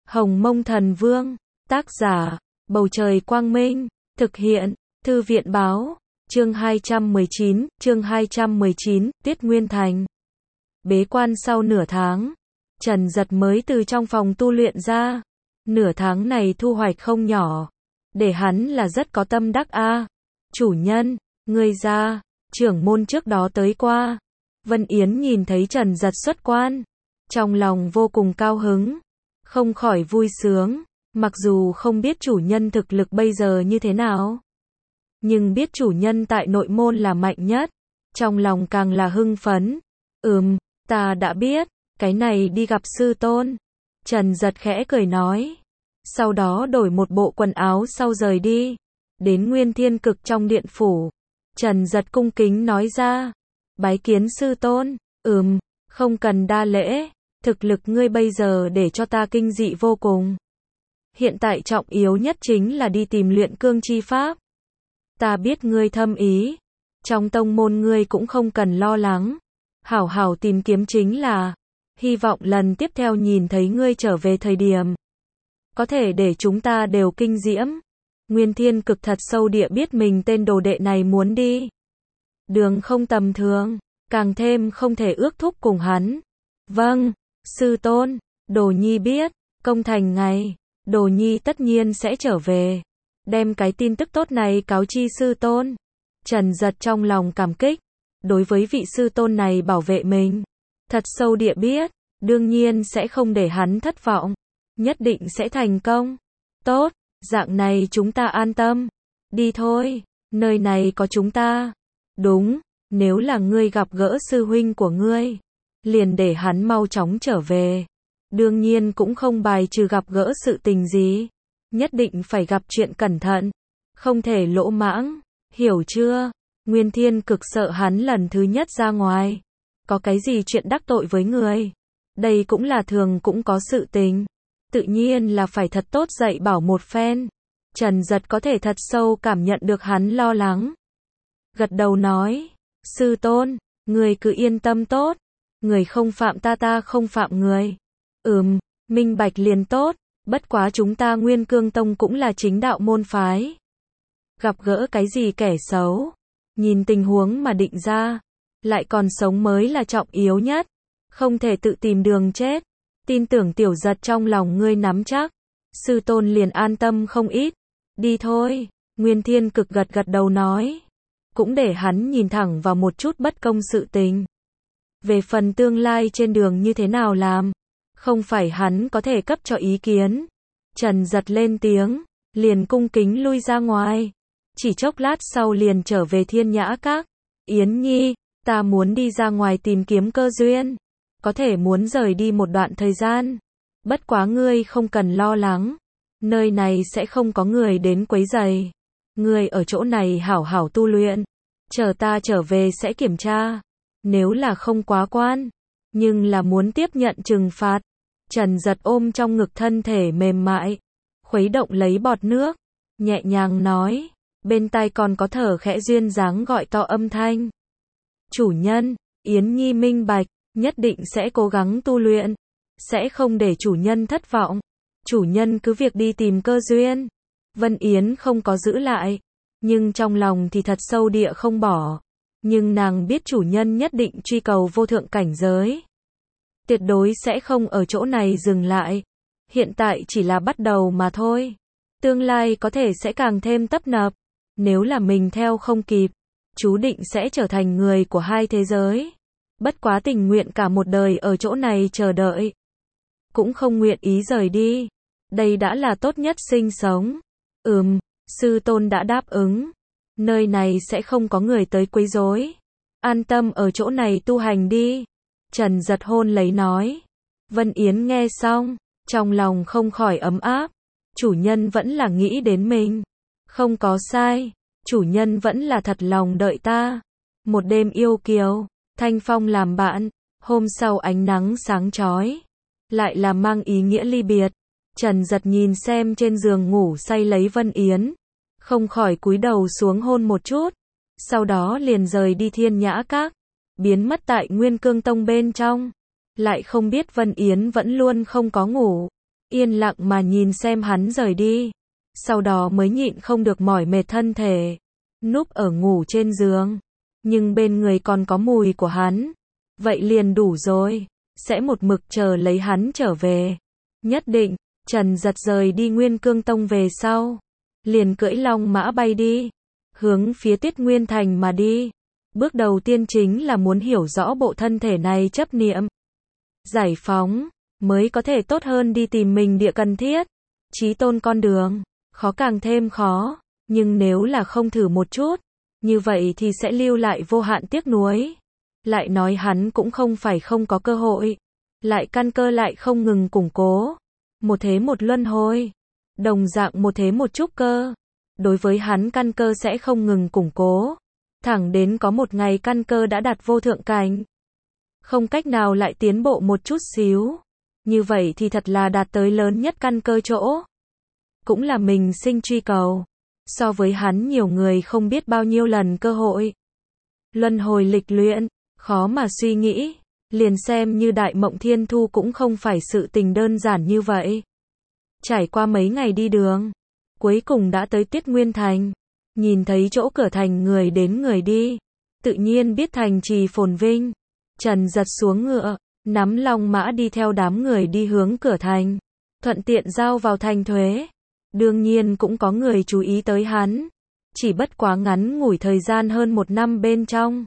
Hồng Mông Thần Vương, tác giả, Bầu Trời Quang Minh, thực hiện, Thư viện Báo, chương 219, Tuyết Nguyên Thành. Bế quan sau nửa tháng, Trần Giật mới từ trong phòng tu luyện ra. Nửa tháng này thu hoạch không nhỏ, để hắn là rất có tâm đắc a. Chủ nhân, ngươi ra, trưởng môn trước đó tới qua. Vân Yến nhìn thấy Trần Giật xuất quan, trong lòng vô cùng cao hứng, không khỏi vui sướng, mặc dù không biết chủ nhân thực lực bây giờ như thế nào, nhưng biết chủ nhân tại nội môn là mạnh nhất, trong lòng càng là hưng phấn. Ta đã biết, cái này đi gặp sư tôn. Trần Giật khẽ cười nói, sau đó đổi một bộ quần áo sau rời đi, đến Nguyên Thiên Cực trong điện phủ. Trần Giật cung kính nói ra, bái kiến sư tôn. Không cần đa lễ, thực lực ngươi bây giờ để cho ta kinh dị vô cùng. Hiện tại trọng yếu nhất chính là đi tìm luyện cương chi pháp. Ta biết ngươi thâm ý, trong tông môn ngươi cũng không cần lo lắng, hảo hảo tìm kiếm chính là, hy vọng lần tiếp theo nhìn thấy ngươi trở về thời điểm, có thể để chúng ta đều kinh diễm. Nguyên Thiên Cực thật sâu địa biết mình tên đồ đệ này muốn đi đường không tầm thường, càng thêm không thể ước thúc cùng hắn. Vâng, sư tôn, đồ nhi biết, công thành ngày, đồ nhi tất nhiên sẽ trở về, đem cái tin tức tốt này cáo chi sư tôn. Trần Giật trong lòng cảm kích, đối với vị sư tôn này bảo vệ mình, thật sâu địa biết, đương nhiên sẽ không để hắn thất vọng, nhất định sẽ thành công. Tốt, dạng này chúng ta an tâm, đi thôi, nơi này có chúng ta. Đúng, nếu là ngươi gặp gỡ sư huynh của ngươi, liền để hắn mau chóng trở về. Đương nhiên cũng không bài trừ gặp gỡ sự tình gì, nhất định phải gặp chuyện cẩn thận, không thể lỗ mãng, hiểu chưa? Nguyên Thiên Cực sợ hắn lần thứ nhất ra ngoài, có cái gì chuyện đắc tội với người. Đây cũng là thường cũng có sự tình, tự nhiên là phải thật tốt dạy bảo một phen. Trần Giật có thể thật sâu cảm nhận được hắn lo lắng, gật đầu nói, sư tôn, người cứ yên tâm tốt, người không phạm ta, ta không phạm người. Minh bạch liền tốt, bất quá chúng ta Nguyên Cương Tông cũng là chính đạo môn phái, gặp gỡ cái gì kẻ xấu, nhìn tình huống mà định ra, lại còn sống mới là trọng yếu nhất, không thể tự tìm đường chết. Tin tưởng Tiểu Giật trong lòng ngươi nắm chắc, sư tôn liền an tâm không ít. Đi thôi, Nguyên Thiên Cực gật gật đầu nói, cũng để hắn nhìn thẳng vào một chút bất công sự tình. Về phần tương lai trên đường như thế nào làm, không phải hắn có thể cấp cho ý kiến. Trần Giật lên tiếng, liền cung kính lui ra ngoài, chỉ chốc lát sau liền trở về Thiên Nhã Các. Yến Nhi, ta muốn đi ra ngoài tìm kiếm cơ duyên, có thể muốn rời đi một đoạn thời gian, bất quá ngươi không cần lo lắng, nơi này sẽ không có người đến quấy rầy. Ngươi ở chỗ này hảo hảo tu luyện, chờ ta trở về sẽ kiểm tra, nếu là không quá quan, nhưng là muốn tiếp nhận trừng phạt. Trần Giật ôm trong ngực thân thể mềm mại, khuấy động lấy bọt nước, nhẹ nhàng nói, bên tai còn có thở khẽ duyên dáng gọi to âm thanh. Chủ nhân, Yến Nhi minh bạch, nhất định sẽ cố gắng tu luyện, sẽ không để chủ nhân thất vọng. Chủ nhân cứ việc đi tìm cơ duyên. Vân Yến không có giữ lại, nhưng trong lòng thì thật sâu địa không bỏ. Nhưng nàng biết chủ nhân nhất định truy cầu vô thượng cảnh giới, tuyệt đối sẽ không ở chỗ này dừng lại. Hiện tại chỉ là bắt đầu mà thôi, tương lai có thể sẽ càng thêm tấp nập. Nếu là mình theo không kịp, chú định sẽ trở thành người của hai thế giới. Bất quá tình nguyện cả một đời ở chỗ này chờ đợi, cũng không nguyện ý rời đi. Đây đã là tốt nhất sinh sống. Sư tôn đã đáp ứng, nơi này sẽ không có người tới quấy rối, an tâm ở chỗ này tu hành đi. Trần Giật hôn lấy nói. Vân Yến nghe xong, trong lòng không khỏi ấm áp, chủ nhân vẫn là nghĩ đến mình, không có sai, chủ nhân vẫn là thật lòng đợi ta. Một đêm yêu kiều, thanh phong làm bạn, hôm sau ánh nắng sáng chói, lại là mang ý nghĩa ly biệt. Trần Giật nhìn xem trên giường ngủ say lấy Vân Yến, không khỏi cúi đầu xuống hôn một chút, sau đó liền rời đi Thiên Nhã Các, biến mất tại Nguyên Cương Tông bên trong. Lại không biết Vân Yến vẫn luôn không có ngủ. yên lặng mà nhìn xem hắn rời đi. Sau đó mới nhịn không được mỏi mệt thân thể, núp ở ngủ trên giường. Nhưng bên người còn có mùi của hắn. Vậy liền đủ rồi, sẽ một mực chờ lấy hắn trở về. Nhất định, Trần Giật rời đi Nguyên Cương Tông về sau. Liền cưỡi long mã bay đi, hướng phía Tuyết Nguyên Thành mà đi. Bước đầu tiên chính là muốn hiểu rõ bộ thân thể này chấp niệm. Giải phóng, mới có thể tốt hơn đi tìm mình địa cần thiết. Chí tôn con đường, khó càng thêm khó. Nhưng nếu là không thử một chút, như vậy thì sẽ lưu lại vô hạn tiếc nuối. Lại nói hắn cũng không phải không có cơ hội. Lại căn cơ lại không ngừng củng cố. Một thế một luân hồi. Đồng dạng một thế một trúc cơ. Đối với hắn căn cơ sẽ không ngừng củng cố. Thẳng đến có một ngày căn cơ đã đạt vô thượng cảnh. Không cách nào lại tiến bộ một chút xíu. Như vậy thì thật là đạt tới lớn nhất căn cơ chỗ. Cũng là mình sinh truy cầu. So với hắn nhiều người không biết bao nhiêu lần cơ hội. Luân hồi lịch luyện, khó mà suy nghĩ. Liền xem như Đại Mộng Thiên Thu cũng không phải sự tình đơn giản như vậy. Trải qua mấy ngày đi đường, cuối cùng đã tới Tuyết Nguyên Thành. Nhìn thấy chỗ cửa thành người đến người đi, tự nhiên biết thành trì phồn vinh. Trần Giật xuống ngựa, nắm long mã đi theo đám người đi hướng cửa thành, thuận tiện giao vào thành thuế. Đương nhiên cũng có người chú ý tới hắn. Chỉ bất quá ngắn ngủi thời gian hơn 1 năm bên trong.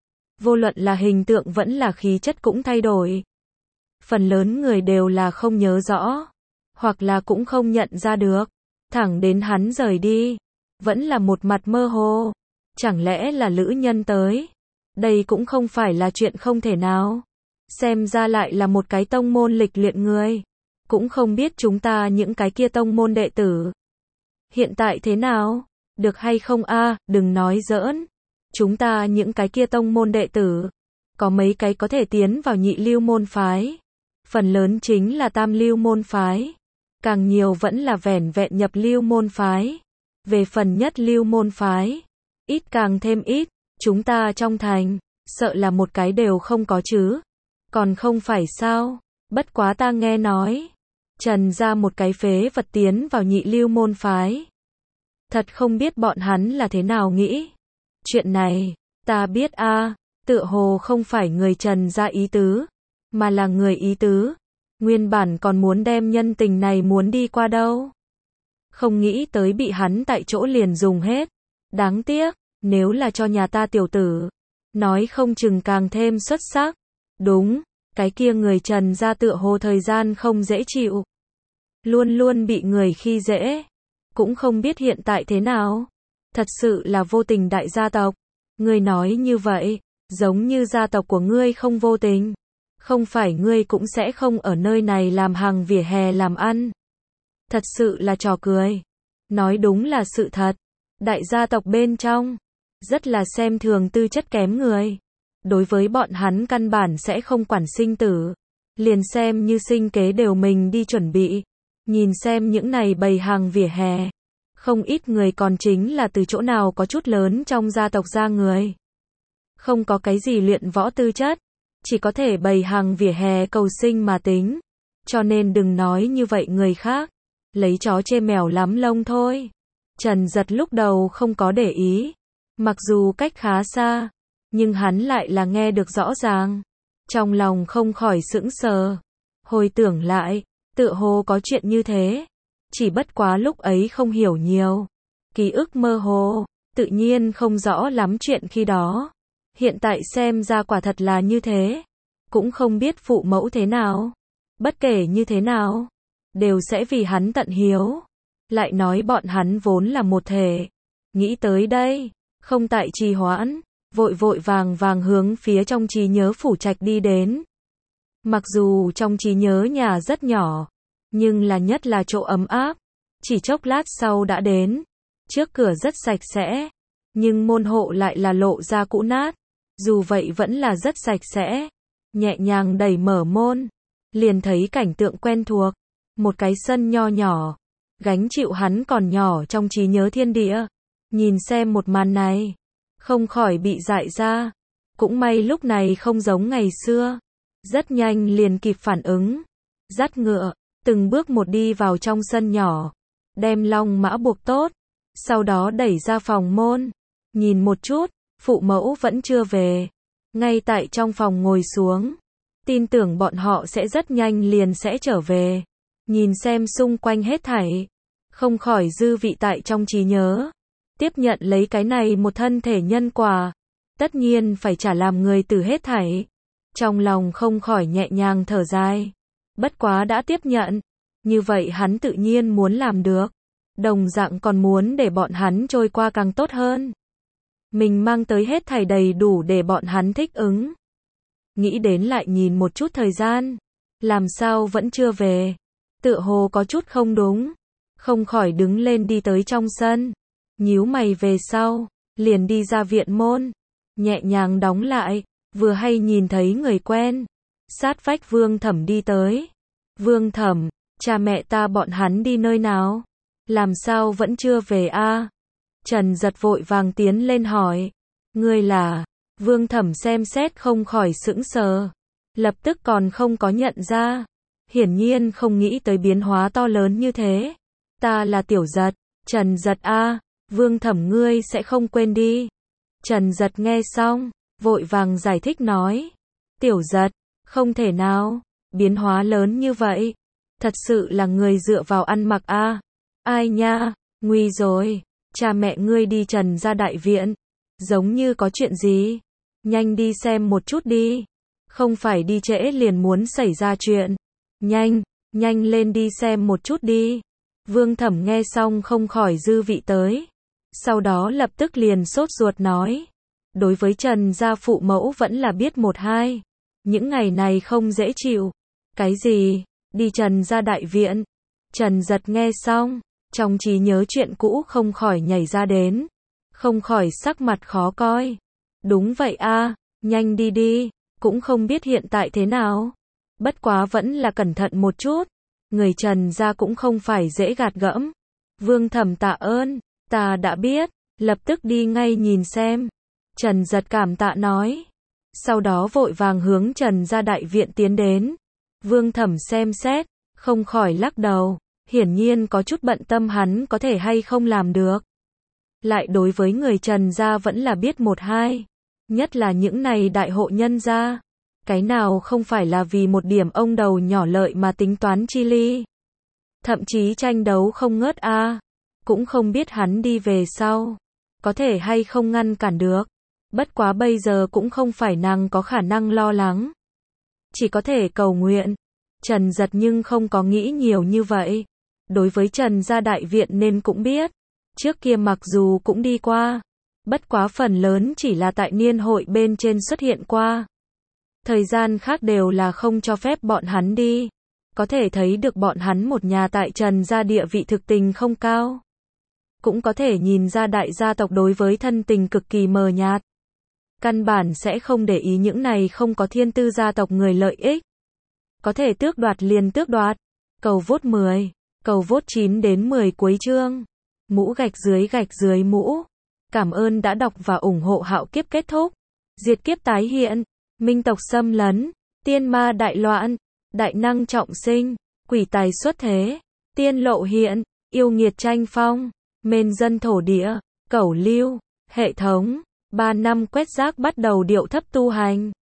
Vô luận là hình tượng vẫn là khí chất cũng thay đổi. Phần lớn người đều là không nhớ rõ, hoặc là cũng không nhận ra được. Thẳng đến hắn rời đi, vẫn là một mặt mơ hồ. Chẳng lẽ là lữ nhân tới? Đây cũng không phải là chuyện không thể nào. Xem ra lại là một cái tông môn lịch luyện người. Cũng không biết chúng ta những cái kia tông môn đệ tử hiện tại thế nào? Được hay không a? Đừng nói giỡn. Chúng ta những cái kia tông môn đệ tử, có mấy cái có thể tiến vào nhị lưu môn phái. Phần lớn chính là tam lưu môn phái. Càng nhiều vẫn là vẻn vẹn nhập lưu môn phái. Về phần nhất lưu môn phái, ít càng thêm ít. Chúng ta trong thành, sợ là một cái đều không có chứ. Còn không phải sao? Bất quá ta nghe nói, Trần ra một cái phế vật tiến vào nhị lưu môn phái. Thật không biết bọn hắn là thế nào nghĩ. Chuyện này, ta biết a, tựa hồ không phải người Trần ra ý tứ, mà là người ý tứ. Nguyên bản còn muốn đem nhân tình này muốn đi qua đâu. Không nghĩ tới bị hắn tại chỗ liền dùng hết. Đáng tiếc, nếu là cho nhà ta tiểu tử, nói không chừng càng thêm xuất sắc. Đúng, cái kia người Trần ra tựa hồ thời gian không dễ chịu. Luôn luôn bị người khi dễ. Cũng không biết hiện tại thế nào. Thật sự là vô tình đại gia tộc. Ngươi nói như vậy, giống như gia tộc của ngươi không vô tình. Không phải ngươi cũng sẽ không ở nơi này làm hàng vỉa hè làm ăn. Thật sự là trò cười. Nói đúng là sự thật. Đại gia tộc bên trong, rất là xem thường tư chất kém người. Đối với bọn hắn căn bản sẽ không quản sinh tử. Liền xem như sinh kế đều mình đi chuẩn bị. Nhìn xem những này bày hàng vỉa hè. Không ít người còn chính là từ chỗ nào có chút lớn trong gia tộc ra người. Không có cái gì luyện võ tư chất. Chỉ có thể bày hàng vỉa hè cầu sinh mà tính. Cho nên đừng nói như vậy người khác. Lấy chó chê mèo lắm lông thôi. Trần Giật lúc đầu không có để ý. Mặc dù cách khá xa, nhưng hắn lại là nghe được rõ ràng. Trong lòng không khỏi sững sờ. Hồi tưởng lại, tựa hồ có chuyện như thế. Chỉ bất quá lúc ấy không hiểu nhiều. Ký ức mơ hồ, tự nhiên không rõ lắm chuyện khi đó. Hiện tại xem ra quả thật là như thế. Cũng không biết phụ mẫu thế nào. Bất kể như thế nào, đều sẽ vì hắn tận hiếu. Lại nói bọn hắn vốn là một thể. Nghĩ tới đây, không tại trì hoãn, vội vội vàng vàng hướng phía trong trí nhớ phủ trạch đi đến. Mặc dù trong trí nhớ nhà rất nhỏ, nhưng là nhất là chỗ ấm áp. Chỉ chốc lát sau đã đến. Trước cửa rất sạch sẽ, nhưng môn hộ lại là lộ ra cũ nát. Dù vậy vẫn là rất sạch sẽ. Nhẹ nhàng đẩy mở môn, liền thấy cảnh tượng quen thuộc. Một cái sân nho nhỏ, gánh chịu hắn còn nhỏ trong trí nhớ thiên địa. Nhìn xem một màn này, không khỏi bị dại ra. Cũng may lúc này không giống ngày xưa. Rất nhanh liền kịp phản ứng. Dắt ngựa, từng bước một đi vào trong sân nhỏ, đem long mã buộc tốt, sau đó đẩy ra phòng môn, nhìn một chút, phụ mẫu vẫn chưa về, ngay tại trong phòng ngồi xuống, tin tưởng bọn họ sẽ rất nhanh liền sẽ trở về, nhìn xem xung quanh hết thảy, không khỏi dư vị tại trong trí nhớ, tiếp nhận lấy cái này một thân thể nhân quả, tất nhiên phải trả làm người từ hết thảy, trong lòng không khỏi nhẹ nhàng thở dài, bất quá đã tiếp nhận, như vậy hắn tự nhiên muốn làm được, đồng dạng còn muốn để bọn hắn trôi qua càng tốt hơn. Mình mang tới hết thảy đầy đủ để bọn hắn thích ứng. Nghĩ đến lại nhìn một chút thời gian, làm sao vẫn chưa về, tựa hồ có chút không đúng, không khỏi đứng lên đi tới trong sân, nhíu mày về sau, liền đi ra viện môn, nhẹ nhàng đóng lại, vừa hay nhìn thấy người quen, sát vách Vương Thẩm đi tới. Vương Thẩm, cha mẹ ta bọn hắn đi nơi nào? Làm sao vẫn chưa về a? Trần Giật vội vàng tiến lên hỏi, ngươi là? Vương Thẩm xem xét không khỏi sững sờ, lập tức còn không có nhận ra, hiển nhiên không nghĩ tới biến hóa to lớn như thế. Ta là Tiểu Giật. Trần Giật a, Vương Thẩm ngươi sẽ không quên đi. Trần Giật nghe xong, vội vàng giải thích nói, Tiểu Giật, không thể nào, biến hóa lớn như vậy, thật sự là người dựa vào ăn mặc a. Ai nha, nguy rồi, cha mẹ ngươi đi Trần gia đại viện, giống như có chuyện gì, nhanh đi xem một chút đi, không phải đi trễ liền muốn xảy ra chuyện, nhanh lên đi xem một chút đi. Vương Thẩm nghe xong không khỏi dư vị tới, sau đó lập tức liền sốt ruột nói, đối với Trần gia phụ mẫu vẫn là biết một hai, những ngày này không dễ chịu. Cái gì? Đi Trần gia đại viện? Trần Giật nghe xong, trong trí nhớ chuyện cũ không khỏi nhảy ra đến, không khỏi sắc mặt khó coi. Đúng vậy a, nhanh đi đi, cũng không biết hiện tại thế nào. Bất quá vẫn là cẩn thận một chút, người Trần gia cũng không phải dễ gạt gẫm. Vương Thẩm tạ ơn, ta đã biết, lập tức đi ngay nhìn xem. Trần Giật cảm tạ nói, sau đó vội vàng hướng Trần gia đại viện tiến đến. Vương Thẩm xem xét, không khỏi lắc đầu, hiển nhiên có chút bận tâm hắn có thể hay không làm được. Lại đối với người Trần gia vẫn là biết một hai, nhất là những này đại hộ nhân gia, cái nào không phải là vì một điểm ông đầu nhỏ lợi mà tính toán chi ly. Thậm chí tranh đấu không ngớt a, cũng không biết hắn đi về sau, có thể hay không ngăn cản được. Bất quá bây giờ cũng không phải nàng có khả năng lo lắng, chỉ có thể cầu nguyện. Trần Giật nhưng không có nghĩ nhiều như vậy. Đối với Trần gia đại viện nên cũng biết, trước kia mặc dù cũng đi qua, bất quá phần lớn chỉ là tại niên hội bên trên xuất hiện qua. Thời gian khác đều là không cho phép bọn hắn đi. Có thể thấy được bọn hắn một nhà tại Trần gia địa vị thực tình không cao. Cũng có thể nhìn ra đại gia tộc đối với thân tình cực kỳ mờ nhạt. Căn bản sẽ không để ý những này không có thiên tư gia tộc người lợi ích. Có thể tước đoạt liền tước đoạt. Cầu vote 10, cầu vote 9 đến 10 cuối chương. Mũ gạch dưới mũ. Cảm ơn đã đọc và ủng hộ Hạo Kiếp kết thúc. Diệt kiếp tái hiện. Minh tộc xâm lấn. Tiên ma đại loạn. Đại năng trọng sinh. Quỷ tài xuất thế. Tiên lộ hiện. Yêu nghiệt tranh phong. Mên dân thổ địa. Cẩu lưu. Hệ thống. 3 năm quét rác bắt đầu điệu thấp tu hành.